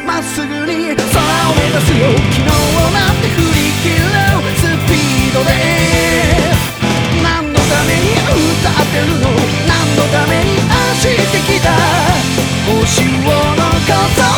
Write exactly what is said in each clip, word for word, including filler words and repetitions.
まっすぐに空を目指すよ。昨日なんて振り切るスピードで何のために歌ってるの、何のために走ってきた星を残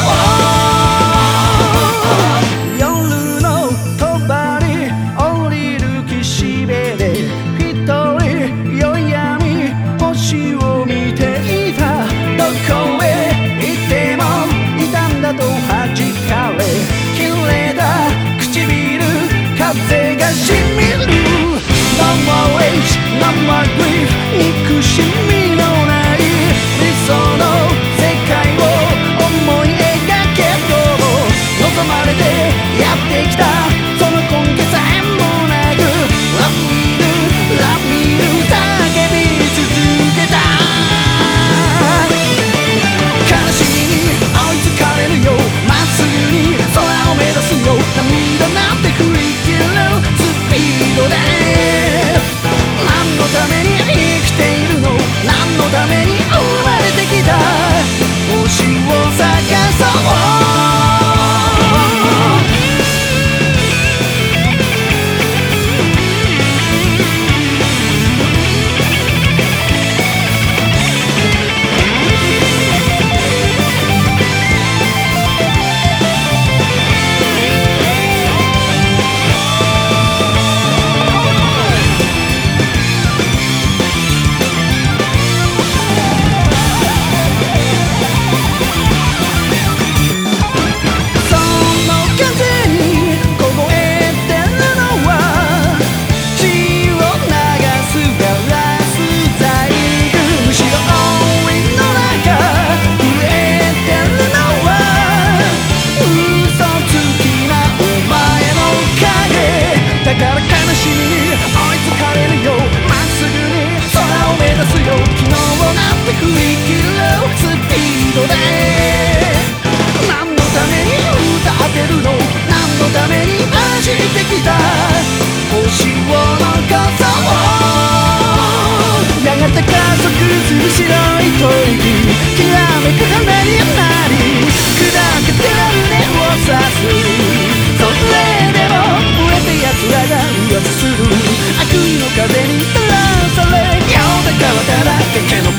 そう夜の帳降りる岸辺で一人夜闇星を見ていた。どこへ行っても痛んだと弾かれ切れた唇風がしみる。 No more rage, no more grief 憎しみのない理想の世界を思い描けど望まれてやってきたその根拠さえもなく Love me do, love me do 叫び続けた。悲しみに追いつかれるよまっすぐに空を目指すよ。涙なんて振り切るスピードで何のために生きているの、何のために生まれてきた星を探そう白い吐息きらめく花になり砕けてる根を刺す。それでも飢えて奴らが噂する悪意の風に照らされ今日だからだらけの